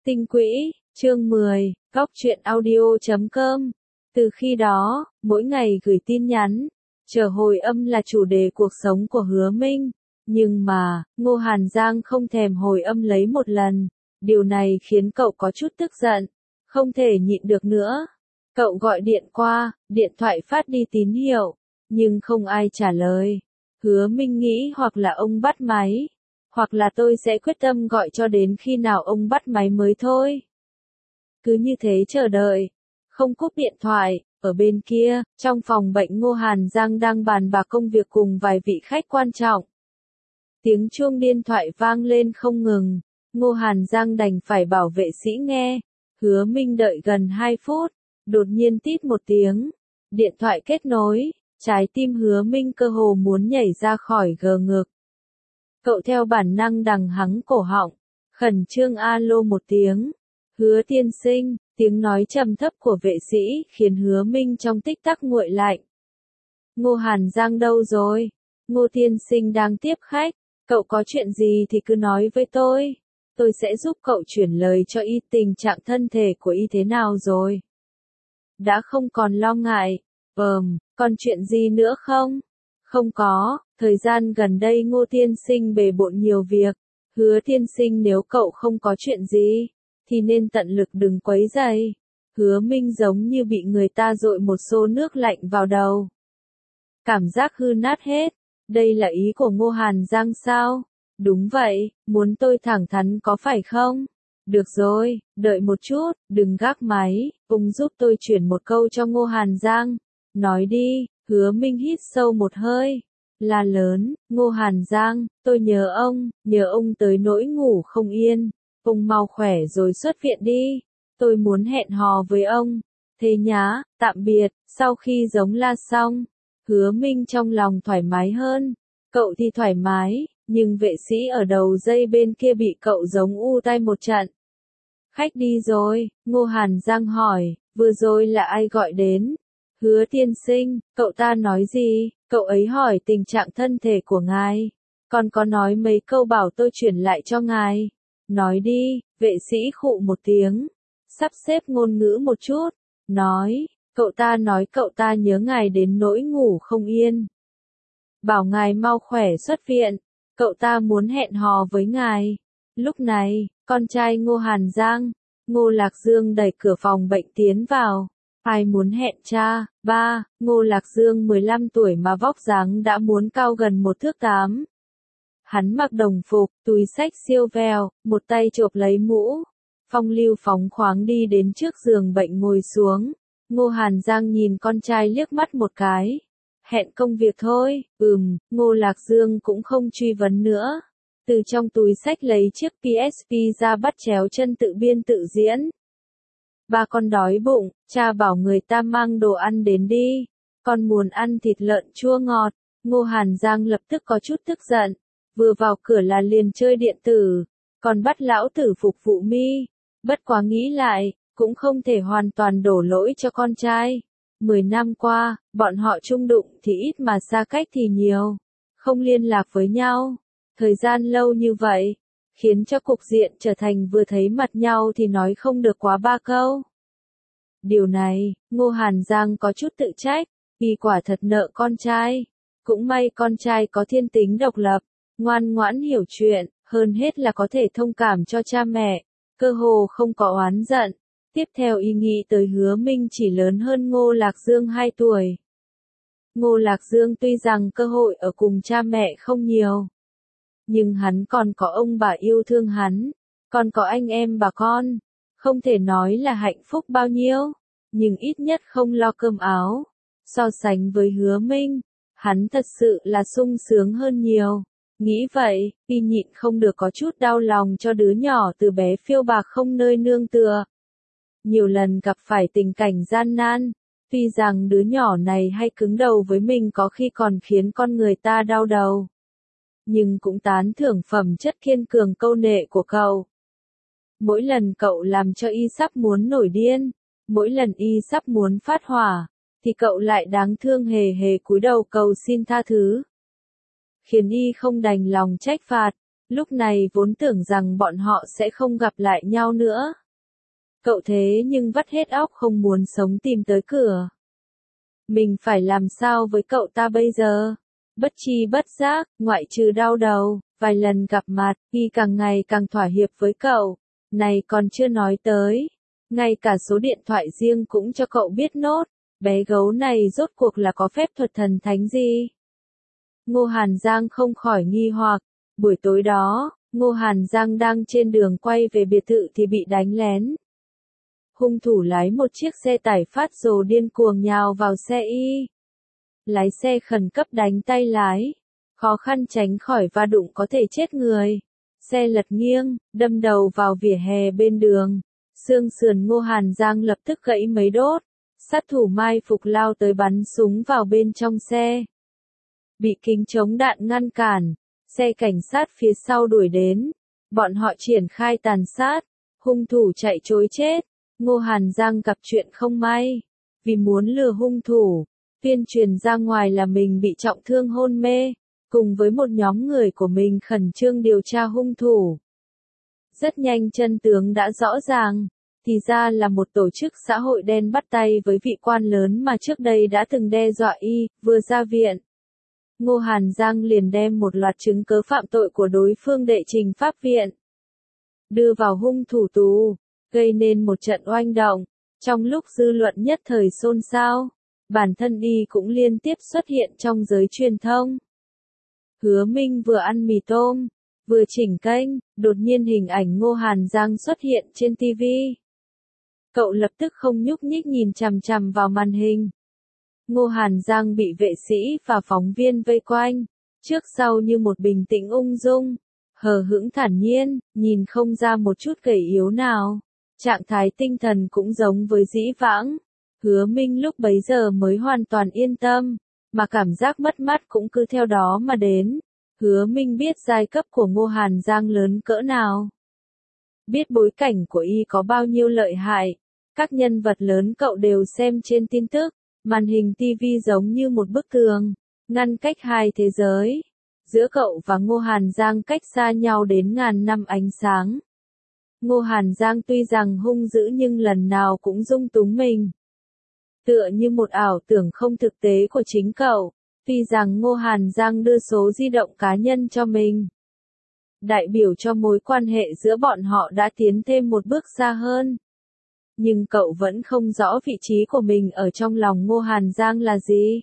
Tinh quỹ, chương 10, góc truyện audio.com. Từ khi đó, mỗi ngày gửi tin nhắn, chờ hồi âm là chủ đề cuộc sống của Hứa Minh. Nhưng mà, Ngô Hàn Giang không thèm hồi âm lấy một lần. Điều này khiến cậu có chút tức giận, không thể nhịn được nữa. Cậu gọi điện qua, điện thoại phát đi tín hiệu, nhưng không ai trả lời. Hứa Minh nghĩ hoặc là ông bắt máy, hoặc là tôi sẽ quyết tâm gọi cho đến khi nào ông bắt máy mới thôi. Cứ như thế chờ đợi, không cúp điện thoại. Ở bên kia, trong phòng bệnh Ngô Hàn Giang đang bàn bạc công việc cùng vài vị khách quan trọng. Tiếng chuông điện thoại vang lên không ngừng, Ngô Hàn Giang đành phải bảo vệ sĩ nghe. Hứa Minh đợi gần 2 phút, đột nhiên tít một tiếng, điện thoại kết nối, trái tim Hứa Minh cơ hồ muốn nhảy ra khỏi gờ ngực. Cậu theo bản năng đằng hắng cổ họng, khẩn trương alo một tiếng. Hứa tiên sinh, tiếng nói trầm thấp của vệ sĩ khiến Hứa Minh trong tích tắc nguội lạnh. Ngô Hàn Giang đâu rồi? Ngô tiên sinh đang tiếp khách, cậu có chuyện gì thì cứ nói với tôi sẽ giúp cậu chuyển lời cho y. Tình trạng thân thể của y thế nào rồi? Đã không còn lo ngại. Còn chuyện gì nữa không? Không có, thời gian gần đây Ngô tiên sinh bề bộn nhiều việc. Hứa tiên sinh nếu cậu không có chuyện gì, thì nên tận lực đừng quấy rầy. Hứa Minh giống như bị người ta dội một xô nước lạnh vào đầu. Cảm giác hư nát hết. Đây là ý của Ngô Hàn Giang sao? Đúng vậy, muốn tôi thẳng thắn có phải không? Được rồi, đợi một chút, đừng gác máy, ông giúp tôi chuyển một câu cho Ngô Hàn Giang. Nói đi. Hứa Minh hít sâu một hơi, la lớn, Ngô Hàn Giang, tôi nhớ ông tới nỗi ngủ không yên. Ông mau khỏe rồi xuất viện đi. Tôi muốn hẹn hò với ông. Thế nhá, tạm biệt. Sau khi giống la xong, Hứa Minh trong lòng thoải mái hơn. Cậu thì thoải mái, nhưng vệ sĩ ở đầu dây bên kia bị cậu giống u tai một trận. Khách đi rồi, Ngô Hàn Giang hỏi, vừa rồi là ai gọi đến? Hứa tiên sinh, cậu ta nói gì? Cậu ấy hỏi tình trạng thân thể của ngài. Còn có nói mấy câu bảo tôi chuyển lại cho ngài. Nói đi, vệ sĩ khụ một tiếng, sắp xếp ngôn ngữ một chút, nói, cậu ta nhớ ngài đến nỗi ngủ không yên. Bảo ngài mau khỏe xuất viện, cậu ta muốn hẹn hò với ngài. Lúc này, con trai Ngô Hàn Giang, Ngô Lạc Dương đẩy cửa phòng bệnh tiến vào. Ai muốn hẹn cha? Ba. Ngô Lạc Dương 15 tuổi mà vóc dáng đã muốn cao gần 1 thước 8. Hắn mặc đồng phục, túi xách siêu vẹo, một tay chộp lấy mũ. Phong lưu phóng khoáng đi đến trước giường bệnh ngồi xuống. Ngô Hàn Giang nhìn con trai liếc mắt một cái. Hẹn công việc thôi. Ngô Lạc Dương cũng không truy vấn nữa. Từ trong túi xách lấy chiếc PSP ra bắt chéo chân tự biên tự diễn. Ba con đói bụng, cha bảo người ta mang đồ ăn đến đi. Con muốn ăn thịt lợn chua ngọt. Ngô Hàn Giang lập tức có chút tức giận. Vừa vào cửa là liền chơi điện tử, còn bắt lão tử phục vụ mi. Bất quá nghĩ lại, cũng không thể hoàn toàn đổ lỗi cho con trai. 10 năm qua, bọn họ chung đụng thì ít mà xa cách thì nhiều. Không liên lạc với nhau. Thời gian lâu như vậy, khiến cho cục diện trở thành vừa thấy mặt nhau thì nói không được quá 3 câu. Điều này, Ngô Hàn Giang có chút tự trách, vì quả thật nợ con trai. Cũng may con trai có thiên tính độc lập, ngoan ngoãn hiểu chuyện, hơn hết là có thể thông cảm cho cha mẹ, cơ hồ không có oán giận. Tiếp theo ý nghĩ tới Hứa Minh chỉ lớn hơn Ngô Lạc Dương 2 tuổi. Ngô Lạc Dương tuy rằng cơ hội ở cùng cha mẹ không nhiều, nhưng hắn còn có ông bà yêu thương hắn, còn có anh em bà con. Không thể nói là hạnh phúc bao nhiêu, nhưng ít nhất không lo cơm áo. So sánh với Hứa Minh, hắn thật sự là sung sướng hơn nhiều. Nghĩ vậy, y nhịn không được có chút đau lòng cho đứa nhỏ từ bé phiêu bạc không nơi nương tựa. Nhiều lần gặp phải tình cảnh gian nan, tuy rằng đứa nhỏ này hay cứng đầu với mình có khi còn khiến con người ta đau đầu. Nhưng cũng tán thưởng phẩm chất kiên cường câu nệ của cậu. Mỗi lần cậu làm cho y sắp muốn nổi điên, mỗi lần y sắp muốn phát hỏa, thì cậu lại đáng thương hề hề cúi đầu cầu xin tha thứ. Khiến y không đành lòng trách phạt. Lúc này vốn tưởng rằng bọn họ sẽ không gặp lại nhau nữa. Cậu thế nhưng vắt hết óc không muốn sống tìm tới cửa. Mình phải làm sao với cậu ta bây giờ? Bất tri bất giác, ngoại trừ đau đầu, vài lần gặp mặt, y càng ngày càng thỏa hiệp với cậu. Này còn chưa nói tới. Ngay cả số điện thoại riêng cũng cho cậu biết nốt. Bé gấu này rốt cuộc là có phép thuật thần thánh gì? Ngô Hàn Giang không khỏi nghi hoặc. Buổi tối đó, Ngô Hàn Giang đang trên đường quay về biệt thự thì bị đánh lén. Hung thủ lái một chiếc xe tải phát rồ điên cuồng nhào vào xe y. Lái xe khẩn cấp đánh tay lái. Khó khăn tránh khỏi va đụng có thể chết người. Xe lật nghiêng, đâm đầu vào vỉa hè bên đường. Xương sườn Ngô Hàn Giang lập tức gãy mấy đốt. Sát thủ mai phục lao tới bắn súng vào bên trong xe. Bị kính chống đạn ngăn cản. Xe cảnh sát phía sau đuổi đến. Bọn họ triển khai tàn sát. Hung thủ chạy trối chết. Ngô Hàn Giang gặp chuyện không may. Vì muốn lừa hung thủ, tuyên truyền ra ngoài là mình bị trọng thương hôn mê. Cùng với một nhóm người của mình khẩn trương điều tra hung thủ. Rất nhanh chân tướng đã rõ ràng. Thì ra là một tổ chức xã hội đen bắt tay với vị quan lớn mà trước đây đã từng đe dọa y, vừa ra viện. Ngô Hàn Giang liền đem một loạt chứng cớ phạm tội của đối phương đệ trình pháp viện. Đưa vào hung thủ tù, gây nên một trận oanh động. Trong lúc dư luận nhất thời xôn xao, bản thân y cũng liên tiếp xuất hiện trong giới truyền thông. Hứa Minh vừa ăn mì tôm, vừa chỉnh kênh, đột nhiên hình ảnh Ngô Hàn Giang xuất hiện trên TV. Cậu lập tức không nhúc nhích nhìn chằm chằm vào màn hình. Ngô Hàn Giang bị vệ sĩ và phóng viên vây quanh, trước sau như một bình tĩnh ung dung, hờ hững thản nhiên, nhìn không ra một chút gầy yếu nào. Trạng thái tinh thần cũng giống với dĩ vãng. Hứa Minh lúc bấy giờ mới hoàn toàn yên tâm, mà cảm giác mất mát cũng cứ theo đó mà đến. Hứa Minh biết giai cấp của Ngô Hàn Giang lớn cỡ nào. Biết bối cảnh của y có bao nhiêu lợi hại. Các nhân vật lớn cậu đều xem trên tin tức. Màn hình TV giống như một bức tường, ngăn cách hai thế giới. Giữa cậu và Ngô Hàn Giang cách xa nhau đến ngàn năm ánh sáng. Ngô Hàn Giang tuy rằng hung dữ nhưng lần nào cũng dung túng mình. Tựa như một ảo tưởng không thực tế của chính cậu. Tuy rằng Ngô Hàn Giang đưa số di động cá nhân cho mình, đại biểu cho mối quan hệ giữa bọn họ đã tiến thêm một bước xa hơn. Nhưng cậu vẫn không rõ vị trí của mình ở trong lòng Ngô Hàn Giang là gì.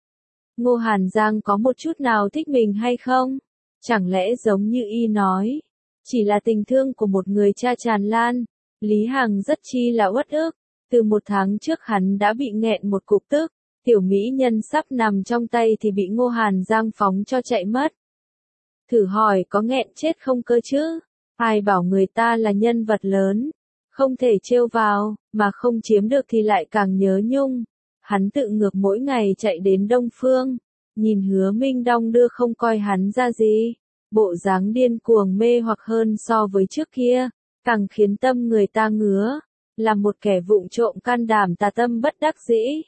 Ngô Hàn Giang có một chút nào thích mình hay không? Chẳng lẽ giống như y nói, chỉ là tình thương của một người cha tràn lan. Lý Hằng rất chi là uất ức. Từ một tháng trước hắn đã bị nghẹn một cục tức. Tiểu mỹ nhân sắp nằm trong tay thì bị Ngô Hàn Giang phóng cho chạy mất. Thử hỏi có nghẹn chết không cơ chứ? Ai bảo người ta là nhân vật lớn, không thể trêu vào, mà không chiếm được thì lại càng nhớ nhung. Hắn tự ngược mỗi ngày chạy đến Đông Phương, nhìn Hứa Minh đong đưa không coi hắn ra gì. Bộ dáng điên cuồng mê hoặc hơn so với trước kia, càng khiến tâm người ta ngứa. Là một kẻ vụng trộm can đảm tà tâm bất đắc dĩ.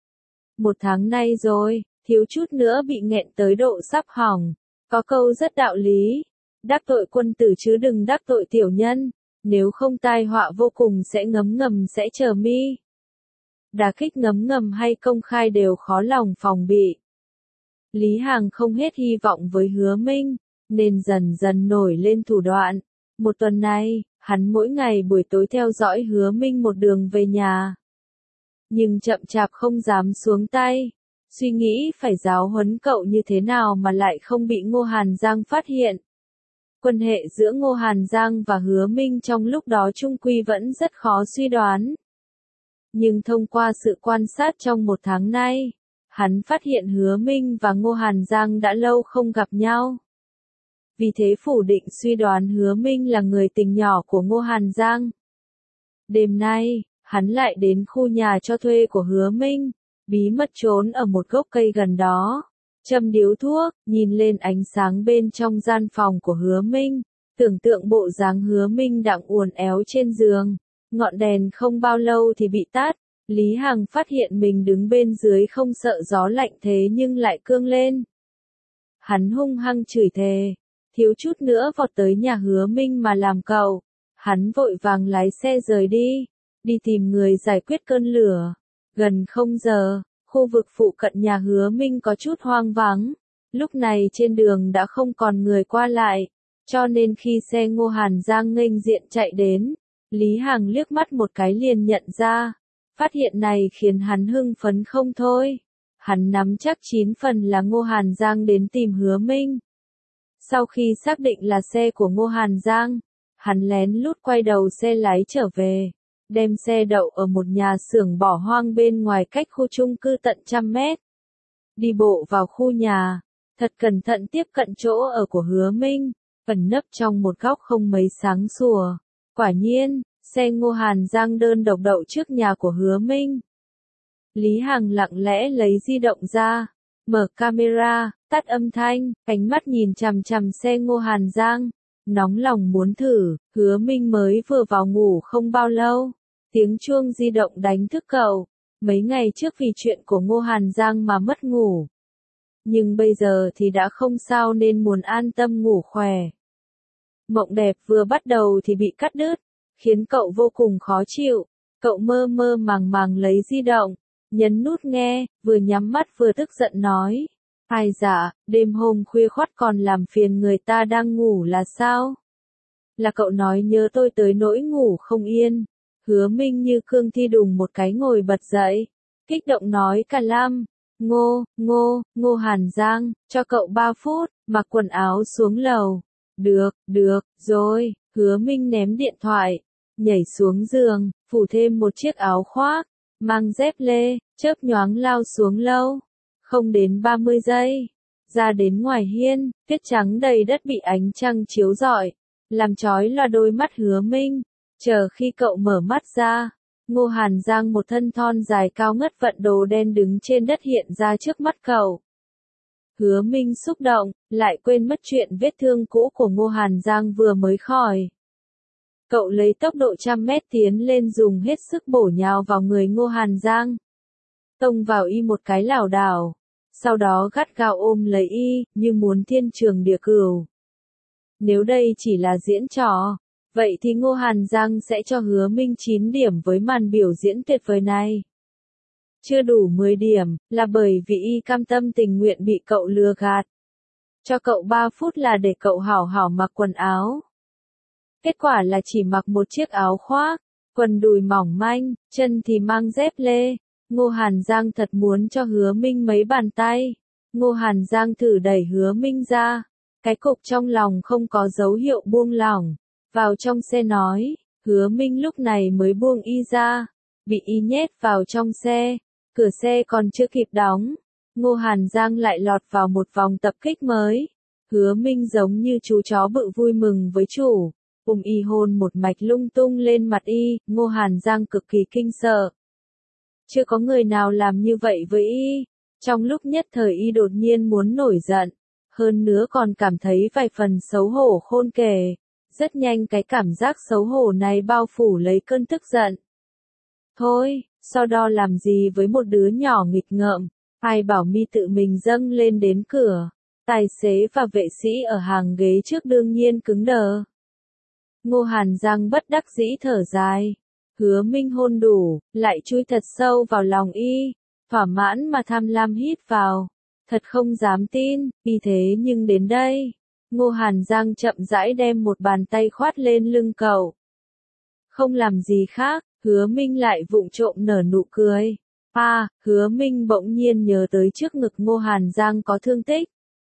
Một tháng nay rồi, thiếu chút nữa bị nghẹn tới độ sắp hỏng. Có câu rất đạo lý, đắc tội quân tử chứ đừng đắc tội tiểu nhân, nếu không tai họa vô cùng sẽ ngấm ngầm sẽ chờ mi. Đả kích ngấm ngầm hay công khai đều khó lòng phòng bị. Lý Hằng không hết hy vọng với Hứa Minh, nên dần dần nổi lên thủ đoạn. Một tuần nay, hắn mỗi ngày buổi tối theo dõi Hứa Minh một đường về nhà. Nhưng chậm chạp không dám xuống tay. Suy nghĩ phải giáo huấn cậu như thế nào mà lại không bị Ngô Hàn Giang phát hiện. Quan hệ giữa Ngô Hàn Giang và Hứa Minh trong lúc đó chung quy vẫn rất khó suy đoán. Nhưng thông qua sự quan sát trong một tháng nay, hắn phát hiện Hứa Minh và Ngô Hàn Giang đã lâu không gặp nhau. Vì thế phủ định suy đoán Hứa Minh là người tình nhỏ của Ngô Hàn Giang. Đêm nay, hắn lại đến khu nhà cho thuê của Hứa Minh, bí mật trốn ở một gốc cây gần đó, châm điếu thuốc, nhìn lên ánh sáng bên trong gian phòng của Hứa Minh, tưởng tượng bộ dáng Hứa Minh đang uốn éo trên giường, ngọn đèn không bao lâu thì bị tắt. Lý Hằng phát hiện mình đứng bên dưới không sợ gió lạnh thế nhưng lại cương lên. Hắn hung hăng chửi thề, thiếu chút nữa vọt tới nhà Hứa Minh mà làm cậu. Hắn vội vàng lái xe rời đi, đi tìm người giải quyết cơn lửa. Gần 0 giờ, khu vực phụ cận nhà Hứa Minh có chút hoang vắng. Lúc này trên đường đã không còn người qua lại, cho nên khi xe Ngô Hàn Giang nghênh diện chạy đến, Lý Hằng liếc mắt một cái liền nhận ra. Phát hiện này khiến hắn hưng phấn không thôi. Hắn nắm chắc 9 phần là Ngô Hàn Giang đến tìm Hứa Minh. Sau khi xác định là xe của Ngô Hàn Giang, hắn lén lút quay đầu xe lái trở về, đem xe đậu ở một nhà xưởng bỏ hoang bên ngoài cách khu chung cư tận 100 mét. Đi bộ vào khu nhà, thật cẩn thận tiếp cận chỗ ở của Hứa Minh, ẩn nấp trong một góc không mấy sáng sủa. Quả nhiên, xe Ngô Hàn Giang đơn độc đậu trước nhà của Hứa Minh. Lý Hằng lặng lẽ lấy di động ra, mở camera, tắt âm thanh, ánh mắt nhìn chằm chằm xe Ngô Hàn Giang, nóng lòng muốn thử. Hứa Minh mới vừa vào ngủ không bao lâu, tiếng chuông di động đánh thức cậu. Mấy ngày trước vì chuyện của Ngô Hàn Giang mà mất ngủ, nhưng bây giờ thì đã không sao nên muốn an tâm ngủ khỏe. Mộng đẹp vừa bắt đầu thì bị cắt đứt, khiến cậu vô cùng khó chịu. Cậu mơ mơ màng màng lấy di động, nhấn nút nghe, vừa nhắm mắt vừa tức giận nói. Ai dạ, đêm hôm khuya khoắt còn làm phiền người ta đang ngủ là sao? Là cậu nói nhớ tôi tới nỗi ngủ không yên. Hứa Minh như cương thi đùng một cái ngồi bật dậy, kích động nói cả lam. Ngô Hàn Giang, cho cậu 3 phút, mặc quần áo xuống lầu. Được, rồi. Hứa Minh ném điện thoại, nhảy xuống giường, phủ thêm một chiếc áo khoác, mang dép lê, chớp nhoáng lao xuống lâu. Không đến 30 giây, ra đến ngoài hiên, tuyết trắng đầy đất bị ánh trăng chiếu rọi, làm chói lòa đôi mắt Hứa Minh. Chờ khi cậu mở mắt ra, Ngô Hàn Giang một thân thon dài cao ngất vận đồ đen đứng trên đất hiện ra trước mắt cậu. Hứa Minh xúc động, lại quên mất chuyện vết thương cũ của Ngô Hàn Giang vừa mới khỏi. Cậu lấy tốc độ 100 mét tiến lên dùng hết sức bổ nhào vào người Ngô Hàn Giang. Tông vào y một cái lảo đảo, sau đó gắt gao ôm lấy y, như muốn thiên trường địa cửu. Nếu đây chỉ là diễn trò, vậy thì Ngô Hàn Giang sẽ cho Hứa Minh 9 điểm với màn biểu diễn tuyệt vời này. Chưa đủ 10 điểm, là bởi vì y cam tâm tình nguyện bị cậu lừa gạt. Cho cậu 3 phút là để cậu hảo hảo mặc quần áo. Kết quả là chỉ mặc một chiếc áo khoác, quần đùi mỏng manh, chân thì mang dép lê. Ngô Hàn Giang thật muốn cho Hứa Minh mấy bàn tay. Ngô Hàn Giang thử đẩy Hứa Minh ra. Cái cục trong lòng không có dấu hiệu buông lỏng. Vào trong xe nói, Hứa Minh lúc này mới buông y ra. Bị y nhét vào trong xe. Cửa xe còn chưa kịp đóng. Ngô Hàn Giang lại lọt vào một vòng tập kích mới. Hứa Minh giống như chú chó bự vui mừng với chủ. Y hôn một mạch lung tung lên mặt y. Ngô Hàn Giang cực kỳ kinh sợ. Chưa có người nào làm như vậy với y. Trong lúc nhất thời y đột nhiên muốn nổi giận. Hơn nữa còn cảm thấy vài phần xấu hổ khôn kể. Rất nhanh cái cảm giác xấu hổ này bao phủ lấy cơn tức giận. Thôi, so đo làm gì với một đứa nhỏ nghịch ngợm. Ai bảo mi tự mình dâng lên đến cửa. Tài xế và vệ sĩ ở hàng ghế trước đương nhiên cứng đờ. Ngô Hàn Giang bất đắc dĩ thở dài. Hứa Minh hôn đủ, lại chui thật sâu vào lòng y. Thỏa mãn mà tham lam hít vào. Thật không dám tin, y thế nhưng đến đây. Ngô Hàn Giang chậm rãi đem một bàn tay khoát lên lưng cậu. Không làm gì khác, Hứa Minh lại vụng trộm nở nụ cười. Hứa Minh bỗng nhiên nhớ tới trước ngực Ngô Hàn Giang có thương tích.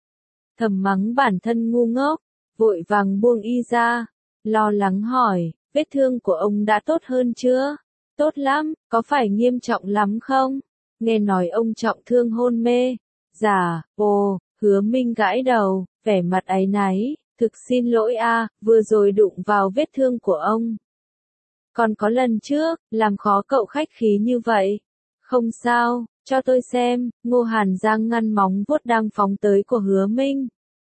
Thầm mắng bản thân ngu ngốc, vội vàng buông y ra. Lo lắng hỏi, vết thương của ông đã tốt hơn chưa? Tốt lắm, có phải nghiêm trọng lắm không? Nghe nói ông trọng thương hôn mê. Dạ, Hứa Minh gãi đầu, vẻ mặt áy náy, thực xin lỗi vừa rồi đụng vào vết thương của ông. Còn có lần trước, làm khó cậu khách khí như vậy. Không sao, cho tôi xem. Ngô Hàn Giang ngăn móng vuốt đang phóng tới của Hứa Minh.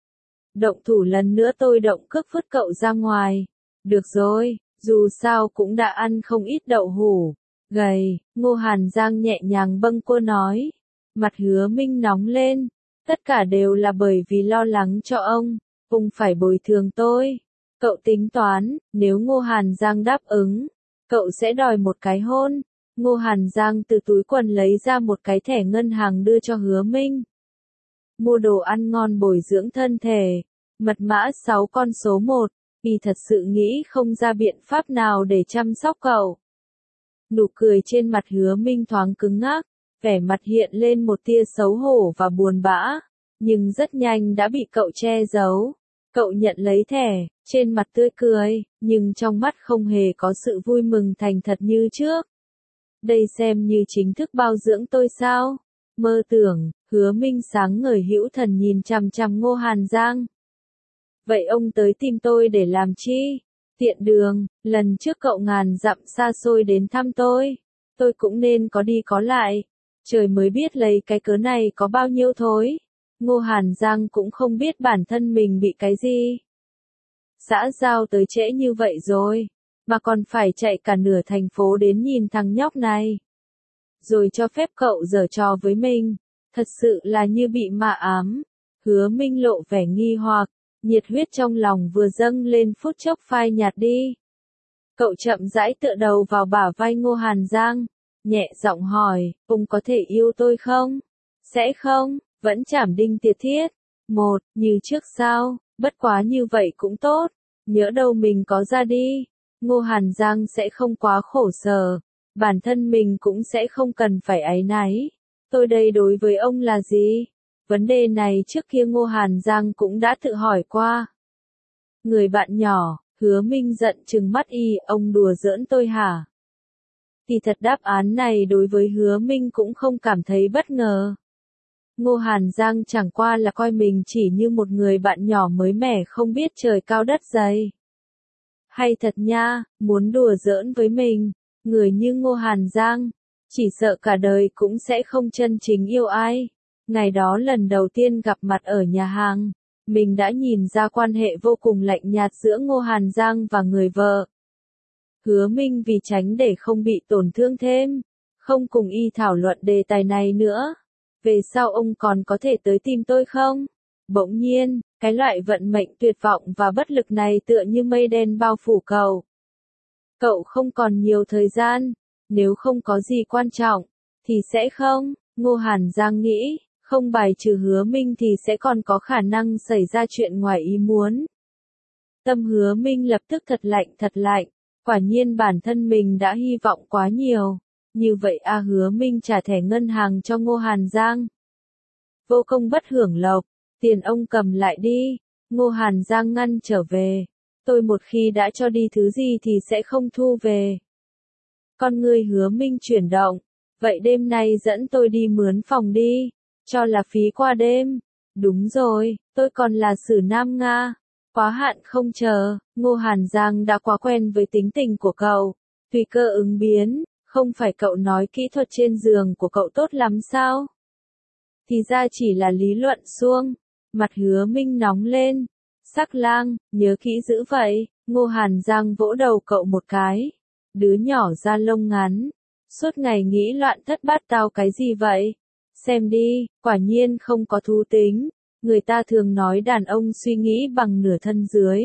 Động thủ lần nữa tôi động cước vứt cậu ra ngoài. Được rồi, dù sao cũng đã ăn không ít đậu hủ. Gầy, Ngô Hàn Giang nhẹ nhàng bâng quơ nói. Mặt Hứa Minh nóng lên. Tất cả đều là bởi vì lo lắng cho ông. Ông phải bồi thường tôi. Cậu tính toán, nếu Ngô Hàn Giang đáp ứng, cậu sẽ đòi một cái hôn. Ngô Hàn Giang từ túi quần lấy ra một cái thẻ ngân hàng đưa cho Hứa Minh. Mua đồ ăn ngon bồi dưỡng thân thể. Mật mã 6 con số 1, vì thật sự nghĩ không ra biện pháp nào để chăm sóc cậu. Nụ cười trên mặt Hứa Minh thoáng cứng ngắc, vẻ mặt hiện lên một tia xấu hổ và buồn bã, nhưng rất nhanh đã bị cậu che giấu. Cậu nhận lấy thẻ, trên mặt tươi cười, nhưng trong mắt không hề có sự vui mừng thành thật như trước. Đây xem như chính thức bao dưỡng tôi sao? Mơ tưởng. Hứa Minh sáng ngời hữu thần nhìn chằm chằm Ngô Hàn Giang. Vậy ông tới tìm tôi để làm chi? Tiện đường, lần trước cậu ngàn dặm xa xôi đến thăm tôi cũng nên có đi có lại. Trời mới biết lấy cái cớ này có bao nhiêu thối. Ngô Hàn Giang cũng không biết bản thân mình bị cái gì. Xã giao tới trễ như vậy rồi, mà còn phải chạy cả nửa thành phố đến nhìn thằng nhóc này. Rồi cho phép cậu giở trò với mình, thật sự là như bị ma ám. Hứa Minh lộ vẻ nghi hoặc, nhiệt huyết trong lòng vừa dâng lên phút chốc phai nhạt đi. Cậu chậm rãi tựa đầu vào bả vai Ngô Hàn Giang, nhẹ giọng hỏi, ông có thể yêu tôi không? Sẽ không, vẫn chảm đinh tiệt thiết. Một, như trước sao, bất quá như vậy cũng tốt, nhỡ đâu mình có ra đi. Ngô Hàn Giang sẽ không quá khổ sở, bản thân mình cũng sẽ không cần phải áy náy. Tôi đây đối với ông là gì? Vấn đề này trước kia Ngô Hàn Giang cũng đã tự hỏi qua. Người bạn nhỏ, Hứa Minh giận trừng mắt y, ông đùa giỡn tôi hả? Thì thật đáp án này đối với Hứa Minh cũng không cảm thấy bất ngờ. Ngô Hàn Giang chẳng qua là coi mình chỉ như một người bạn nhỏ mới mẻ không biết trời cao đất dày. Hay thật nha, muốn đùa giỡn với mình, người như Ngô Hàn Giang, chỉ sợ cả đời cũng sẽ không chân chính yêu ai. Ngày đó lần đầu tiên gặp mặt ở nhà hàng, mình đã nhìn ra quan hệ vô cùng lạnh nhạt giữa Ngô Hàn Giang và người vợ. Hứa Minh vì tránh để không bị tổn thương thêm, không cùng y thảo luận đề tài này nữa. Về sau ông còn có thể tới tìm tôi không? Bỗng nhiên, cái loại vận mệnh tuyệt vọng và bất lực này tựa như mây đen bao phủ cậu. Cậu không còn nhiều thời gian, nếu không có gì quan trọng, thì sẽ không. Ngô Hàn Giang nghĩ, không bài trừ Hứa Minh thì sẽ còn có khả năng xảy ra chuyện ngoài ý muốn. Tâm Hứa Minh lập tức thật lạnh, quả nhiên bản thân mình đã hy vọng quá nhiều. Như vậy Hứa Minh trả thẻ ngân hàng cho Ngô Hàn Giang. Vô công bất hưởng lộc, tiền ông cầm lại đi. Ngô Hàn Giang ngăn trở về. Tôi một khi đã cho đi thứ gì thì sẽ không thu về. Con người Hứa Minh chuyển động. Vậy đêm nay dẫn tôi đi mướn phòng đi, cho là phí qua đêm. Đúng rồi, tôi còn là xử nam Nga. Quá hạn không chờ, Ngô Hàn Giang đã quá quen với tính tình của cậu. Tùy cơ ứng biến, không phải cậu nói kỹ thuật trên giường của cậu tốt lắm sao? Thì ra chỉ là lý luận suông. Mặt Hứa Minh nóng lên. Sắc lang, nhớ kỹ giữ vậy. Ngô Hàn Giang vỗ đầu cậu một cái. Đứa nhỏ da lông ngắn. Suốt ngày nghĩ loạn thất bát tao cái gì vậy? Xem đi, quả nhiên không có thú tính. Người ta thường nói đàn ông suy nghĩ bằng nửa thân dưới.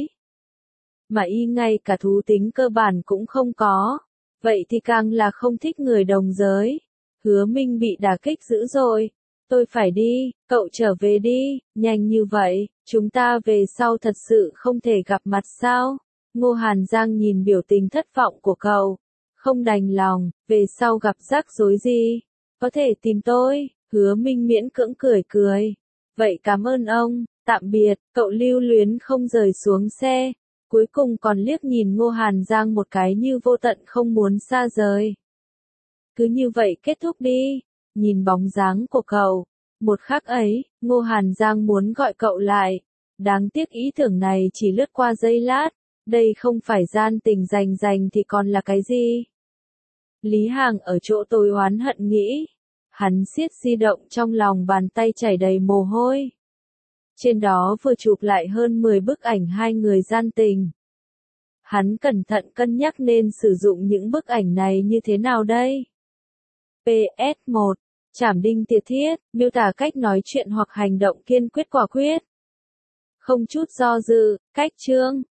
Mà y ngay cả thú tính cơ bản cũng không có. Vậy thì càng là không thích người đồng giới. Hứa Minh bị đả kích dữ rồi. Tôi phải đi, cậu trở về đi, nhanh như vậy, chúng ta về sau thật sự không thể gặp mặt sao? Ngô Hàn Giang nhìn biểu tình thất vọng của cậu, không đành lòng, về sau gặp rắc rối gì, có thể tìm tôi. Hứa Minh miễn cưỡng cười. Vậy cảm ơn ông, tạm biệt. Cậu lưu luyến không rời xuống xe, cuối cùng còn liếc nhìn Ngô Hàn Giang một cái như vô tận không muốn xa rời. Cứ như vậy kết thúc đi. Nhìn bóng dáng của cậu, một khắc ấy, Ngô Hàn Giang muốn gọi cậu lại. Đáng tiếc ý tưởng này chỉ lướt qua giây lát, đây không phải gian tình dành thì còn là cái gì? Lý Hàng ở chỗ tôi oán hận nghĩ. Hắn siết di động trong lòng bàn tay chảy đầy mồ hôi. Trên đó vừa chụp lại hơn 10 bức ảnh hai người gian tình. Hắn cẩn thận cân nhắc nên sử dụng những bức ảnh này như thế nào đây? PS1. Trảm đinh tiệt thiết, miêu tả cách nói chuyện hoặc hành động kiên quyết quả quyết. Không chút do dự, cách chương.